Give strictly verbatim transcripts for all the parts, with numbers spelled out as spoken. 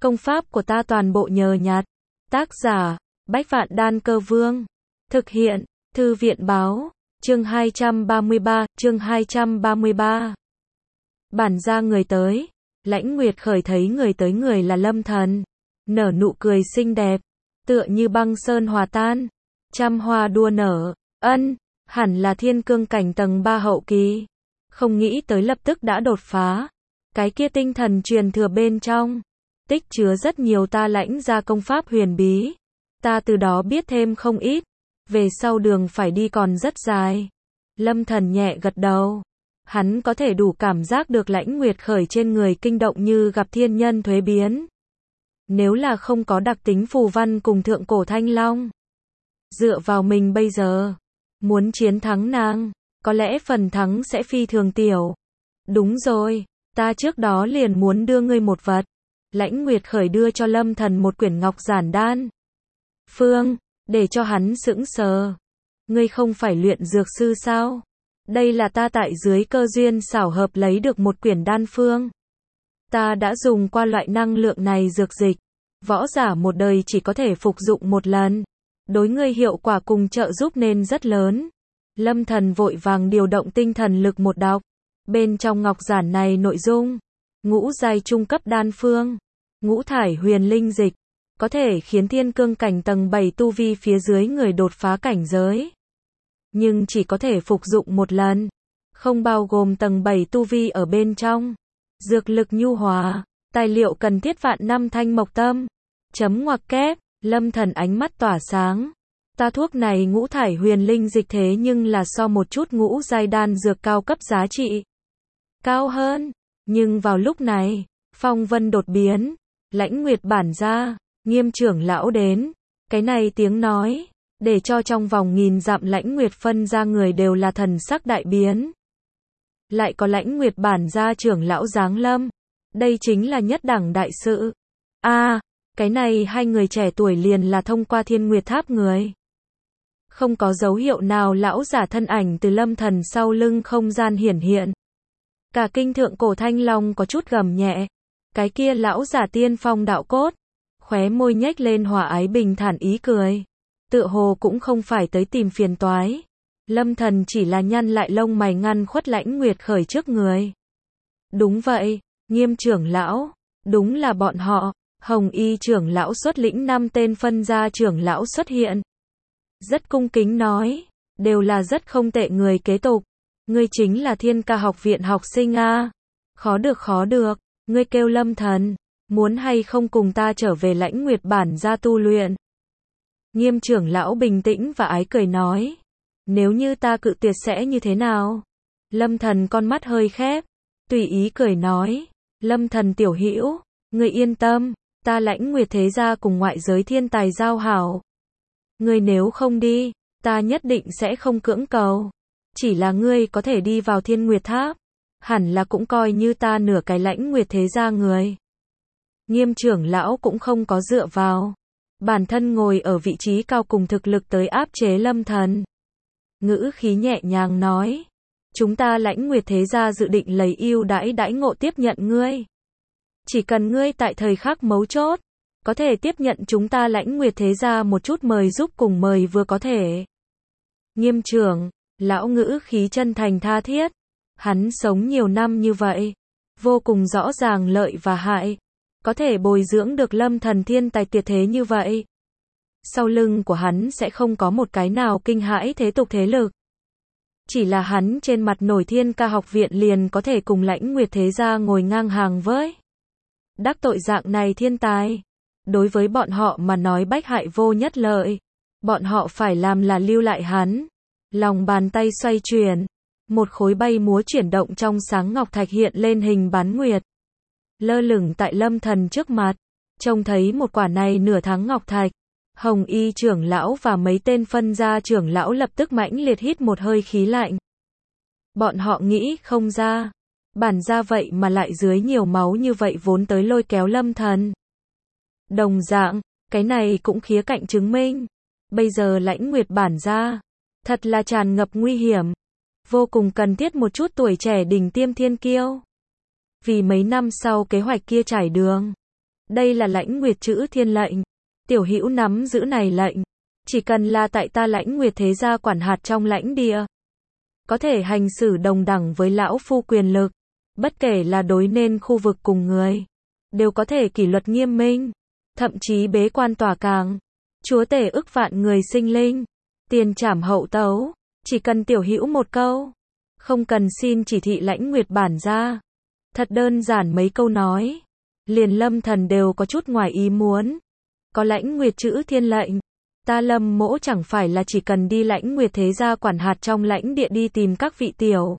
Công pháp của ta toàn bộ nhờ nhặt. Tác giả, Bách Vạn Đan Cơ Vương. Thực hiện, Thư viện Báo. Chương hai trăm ba mươi ba, chương hai trăm ba mươi ba. Bản ra người tới. Lãnh Nguyệt Khởi thấy người tới người là Lâm Thần. Nở nụ cười xinh đẹp. Tựa như băng sơn hòa tan. Trăm hoa đua nở. Ân, hẳn là thiên cương cảnh tầng ba hậu kỳ. Không nghĩ tới lập tức đã đột phá. Cái kia tinh thần truyền thừa bên trong. Tích chứa rất nhiều ta lãnh ra công pháp huyền bí. Ta từ đó biết thêm không ít. Về sau đường phải đi còn rất dài. Lâm Thần nhẹ gật đầu. Hắn có thể đủ cảm giác được Lãnh Nguyệt Khởi trên người kinh động như gặp thiên nhân thuế biến. Nếu là không có đặc tính phù văn cùng thượng cổ thanh long. Dựa vào mình bây giờ. Muốn chiến thắng nàng. Có lẽ phần thắng sẽ phi thường tiểu. Đúng rồi. Ta trước đó liền muốn đưa ngươi một vật. Lãnh Nguyệt Khởi đưa cho Lâm Thần một quyển ngọc giản đan. Phương, để cho hắn sững sờ. Ngươi không phải luyện dược sư sao? Đây là ta tại dưới cơ duyên xảo hợp lấy được một quyển đan phương. Ta đã dùng qua loại năng lượng này dược dịch. Võ giả một đời chỉ có thể phục dụng một lần. Đối ngươi hiệu quả cùng trợ giúp nên rất lớn. Lâm Thần vội vàng điều động tinh thần lực một đọc. Bên trong ngọc giản này nội dung. Ngũ giai trung cấp đan phương. Ngũ thải huyền linh dịch. Có thể khiến thiên cương cảnh tầng bảy tu vi phía dưới người đột phá cảnh giới. Nhưng chỉ có thể phục dụng một lần. Không bao gồm tầng bảy tu vi ở bên trong. Dược lực nhu hòa. Tài liệu cần thiết vạn năm thanh mộc tâm. Chấm ngoặc kép. Lâm Thần ánh mắt tỏa sáng. Ta thuốc này ngũ thải huyền linh dịch thế nhưng là so một chút ngũ giai đan dược cao cấp giá trị. Cao hơn. Nhưng vào lúc này, phong vân đột biến. Lãnh Nguyệt bản ra. Nghiêm trưởng lão đến. Cái này tiếng nói. Để cho trong vòng nghìn dặm Lãnh Nguyệt phân ra người đều là thần sắc đại biến. Lại có Lãnh Nguyệt bản ra trưởng lão giáng lâm. Đây chính là nhất đẳng đại sự. A, à, cái này hai người trẻ tuổi liền là thông qua Thiên Nguyệt Tháp người. Không có dấu hiệu nào lão giả thân ảnh từ Lâm Thần sau lưng không gian hiển hiện. Cả kinh thượng cổ thanh long có chút gầm nhẹ. Cái kia lão giả tiên phong đạo cốt. Khóe môi nhếch lên hòa ái bình thản ý cười. Tựa hồ cũng không phải tới tìm phiền toái. Lâm Thần chỉ là nhăn lại lông mày ngăn khuất Lãnh Nguyệt Khởi trước người. Đúng vậy, Nghiêm trưởng lão. Đúng là bọn họ. Hồng Y trưởng lão xuất lĩnh năm tên phân gia trưởng lão xuất hiện. Rất cung kính nói. Đều là rất không tệ người kế tục. Ngươi chính là Thiên Ca học viện học sinh a. Khó được khó được. Ngươi kêu Lâm Thần. Muốn hay không cùng ta trở về Lãnh Nguyệt bản ra tu luyện. Nghiêm trưởng lão bình tĩnh và ái cười nói. Nếu như ta cự tuyệt sẽ như thế nào? Lâm Thần con mắt hơi khép. Tùy ý cười nói. Lâm Thần tiểu hữu, ngươi yên tâm. Ta Lãnh Nguyệt thế gia cùng ngoại giới thiên tài giao hảo. Ngươi nếu không đi, ta nhất định sẽ không cưỡng cầu. Chỉ là ngươi có thể đi vào Thiên Nguyệt Tháp. Hẳn là cũng coi như ta nửa cái Lãnh Nguyệt thế gia người. Nghiêm trưởng lão cũng không có dựa vào. Bản thân ngồi ở vị trí cao cùng thực lực tới áp chế Lâm Thần. Ngữ khí nhẹ nhàng nói. Chúng ta Lãnh Nguyệt thế gia dự định lấy ưu đãi đãi ngộ tiếp nhận ngươi. Chỉ cần ngươi tại thời khắc mấu chốt. Có thể tiếp nhận chúng ta Lãnh Nguyệt thế gia một chút mời giúp cùng mời vừa có thể. Nghiêm trưởng, lão ngữ khí chân thành tha thiết. Hắn sống nhiều năm như vậy. Vô cùng rõ ràng lợi và hại. Có thể bồi dưỡng được Lâm Thần thiên tài tuyệt thế như vậy. Sau lưng của hắn sẽ không có một cái nào kinh hãi thế tục thế lực. Chỉ là hắn trên mặt nổi Thiên Ca học viện liền có thể cùng Lãnh Nguyệt thế gia ngồi ngang hàng với. Đắc tội dạng này thiên tài. Đối với bọn họ mà nói bách hại vô nhất lợi. Bọn họ phải làm là lưu lại hắn. Lòng bàn tay xoay chuyển. Một khối bay múa chuyển động trong sáng ngọc thạch hiện lên hình bán nguyệt. Lơ lửng tại Lâm Thần trước mặt. Trông thấy một quả này nửa tháng ngọc thạch. Hồng Y trưởng lão và mấy tên phân gia trưởng lão lập tức mãnh liệt hít một hơi khí lạnh. Bọn họ nghĩ không ra. Bản ra vậy mà lại dưới nhiều máu như vậy vốn tới lôi kéo Lâm Thần. Đồng dạng, cái này cũng khía cạnh chứng minh. Bây giờ Lãnh Nguyệt bản ra. Thật là tràn ngập nguy hiểm. Vô cùng cần thiết một chút tuổi trẻ đỉnh tiêm thiên kiêu. Vì mấy năm sau kế hoạch kia trải đường. Đây là Lãnh Nguyệt chữ thiên lệnh. Tiểu hữu nắm giữ này lệnh. Chỉ cần là tại ta Lãnh Nguyệt thế gia quản hạt trong lãnh địa. Có thể hành xử đồng đẳng với lão phu quyền lực. Bất kể là đối nên khu vực cùng người. Đều có thể kỷ luật nghiêm minh. Thậm chí bế quan tỏa càng. Chúa tể ức vạn người sinh linh. Tiền trảm hậu tấu. Chỉ cần tiểu hữu một câu. Không cần xin chỉ thị Lãnh Nguyệt bản gia. Thật đơn giản mấy câu nói. Liền Lâm Thần đều có chút ngoài ý muốn. Có Lãnh Nguyệt chữ thiên lệnh. Ta Lâm mỗ chẳng phải là chỉ cần đi Lãnh Nguyệt thế gia quản hạt trong lãnh địa đi tìm các vị tiểu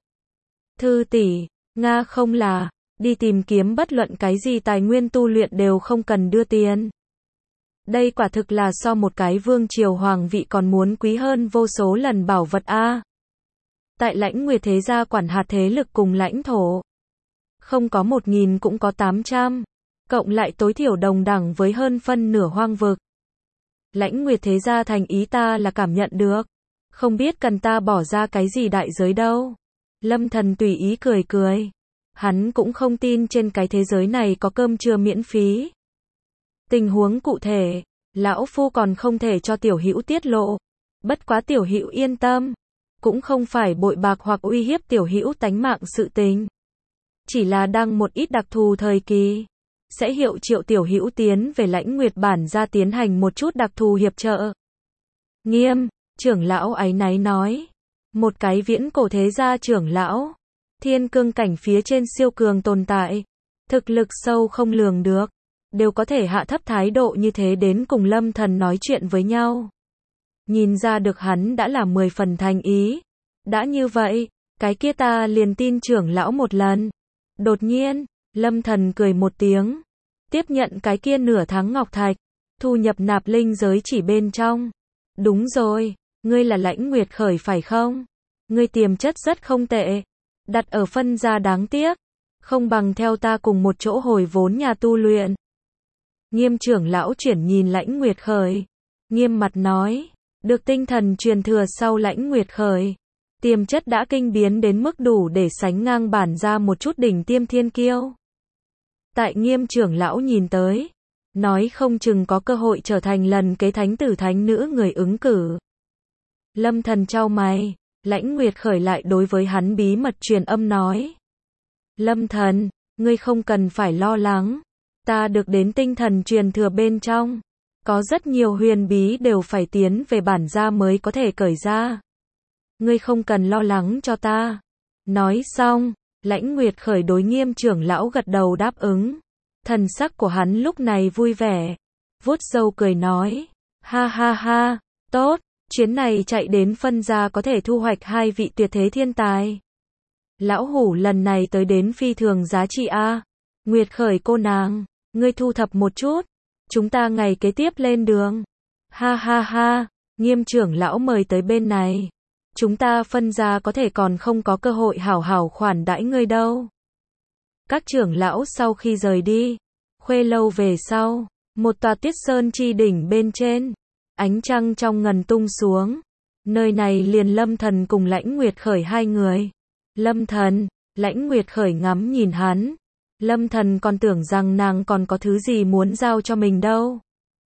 thư tỷ, Nga không là, đi tìm kiếm bất luận cái gì tài nguyên tu luyện đều không cần đưa tiền. Đây quả thực là so một cái vương triều hoàng vị còn muốn quý hơn vô số lần bảo vật a. Tại Lãnh Nguyệt thế gia quản hạt thế lực cùng lãnh thổ. Không có một nghìn cũng có tám trăm. Cộng lại tối thiểu đồng đẳng với hơn phân nửa hoang vực. Lãnh Nguyệt thế gia thành ý ta là cảm nhận được. Không biết cần ta bỏ ra cái gì đại giới đâu. Lâm Thần tùy ý cười cười. Hắn cũng không tin trên cái thế giới này có cơm trưa miễn phí. Tình huống cụ thể, lão phu còn không thể cho tiểu hữu tiết lộ. Bất quá tiểu hữu yên tâm. Cũng không phải bội bạc hoặc uy hiếp tiểu hữu tánh mạng sự tình. Chỉ là đang một ít đặc thù thời kỳ. Sẽ hiệu triệu tiểu hữu tiến về Lãnh Nguyệt bản gia tiến hành một chút đặc thù hiệp trợ. Nghiêm, trưởng lão áy náy nói. Một cái viễn cổ thế gia trưởng lão. Thiên cương cảnh phía trên siêu cường tồn tại. Thực lực sâu không lường được. Đều có thể hạ thấp thái độ như thế đến cùng Lâm Thần nói chuyện với nhau. Nhìn ra được hắn đã là mười phần thành ý. Đã như vậy, cái kia ta liền tin trưởng lão một lần. Đột nhiên, Lâm Thần cười một tiếng. Tiếp nhận cái kia nửa tháng ngọc thạch. Thu nhập nạp linh giới chỉ bên trong. Đúng rồi, ngươi là Lãnh Nguyệt khởi phải không? Ngươi tiềm chất rất không tệ. Đặt ở phân gia đáng tiếc. Không bằng theo ta cùng một chỗ hồi vốn nhà tu luyện. Nghiêm trưởng lão chuyển nhìn Lãnh Nguyệt khởi. Nghiêm mặt nói. Được tinh thần truyền thừa sau Lãnh Nguyệt khởi. Tiềm chất đã kinh biến đến mức đủ để sánh ngang bản ra một chút đỉnh tiêm thiên kiêu. Tại Nghiêm trưởng lão nhìn tới. Nói không chừng có cơ hội trở thành lần kế thánh tử thánh nữ người ứng cử. Lâm Thần chau mày. Lãnh Nguyệt khởi lại đối với hắn bí mật truyền âm nói. Lâm Thần, ngươi không cần phải lo lắng. Ta được đến tinh thần truyền thừa bên trong. Có rất nhiều huyền bí đều phải tiến về bản gia mới có thể cởi ra. Ngươi không cần lo lắng cho ta. Nói xong, Lãnh Nguyệt khởi đối Nghiêm trưởng lão gật đầu đáp ứng. Thần sắc của hắn lúc này vui vẻ. Vuốt râu cười nói. Ha ha ha, tốt, chuyến này chạy đến phân gia có thể thu hoạch hai vị tuyệt thế thiên tài. Lão hủ lần này tới đến phi thường giá trị a. Nguyệt khởi cô nàng, ngươi thu thập một chút. Chúng ta ngày kế tiếp lên đường. Ha ha ha, Nghiêm trưởng lão mời tới bên này. Chúng ta phân gia có thể còn không có cơ hội hảo hảo khoản đãi ngươi đâu. Các trưởng lão sau khi rời đi, khuê lâu về sau, một tòa Tiết Sơn chi đỉnh bên trên, ánh trăng trong ngần tung xuống. Nơi này liền Lâm Thần cùng Lãnh Nguyệt khởi hai người. Lâm Thần, Lãnh Nguyệt khởi ngắm nhìn hắn. Lâm Thần còn tưởng rằng nàng còn có thứ gì muốn giao cho mình đâu.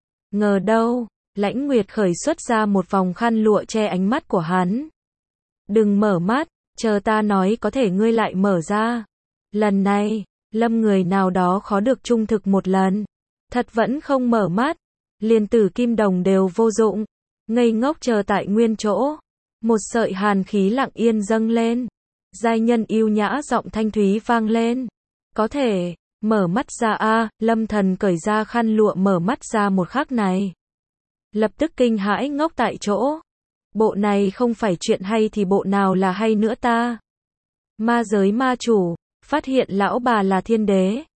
Ngờ đâu, Lãnh Nguyệt khởi xuất ra một vòng khăn lụa che ánh mắt của hắn. Đừng mở mắt, chờ ta nói có thể ngươi lại mở ra. Lần này, Lâm người nào đó khó được trung thực một lần. Thật vẫn không mở mắt. Liền tử kim đồng đều vô dụng. Ngây ngốc chờ tại nguyên chỗ. Một sợi hàn khí lặng yên dâng lên. Giai nhân yêu nhã giọng thanh thúy vang lên. Có thể, mở mắt ra a. Lâm Thần cởi ra khăn lụa mở mắt ra một khắc này. Lập tức kinh hãi ngốc tại chỗ. Bộ này không phải chuyện hay thì bộ nào là hay nữa ta. Ma giới ma chủ, phát hiện lão bà là thiên đế.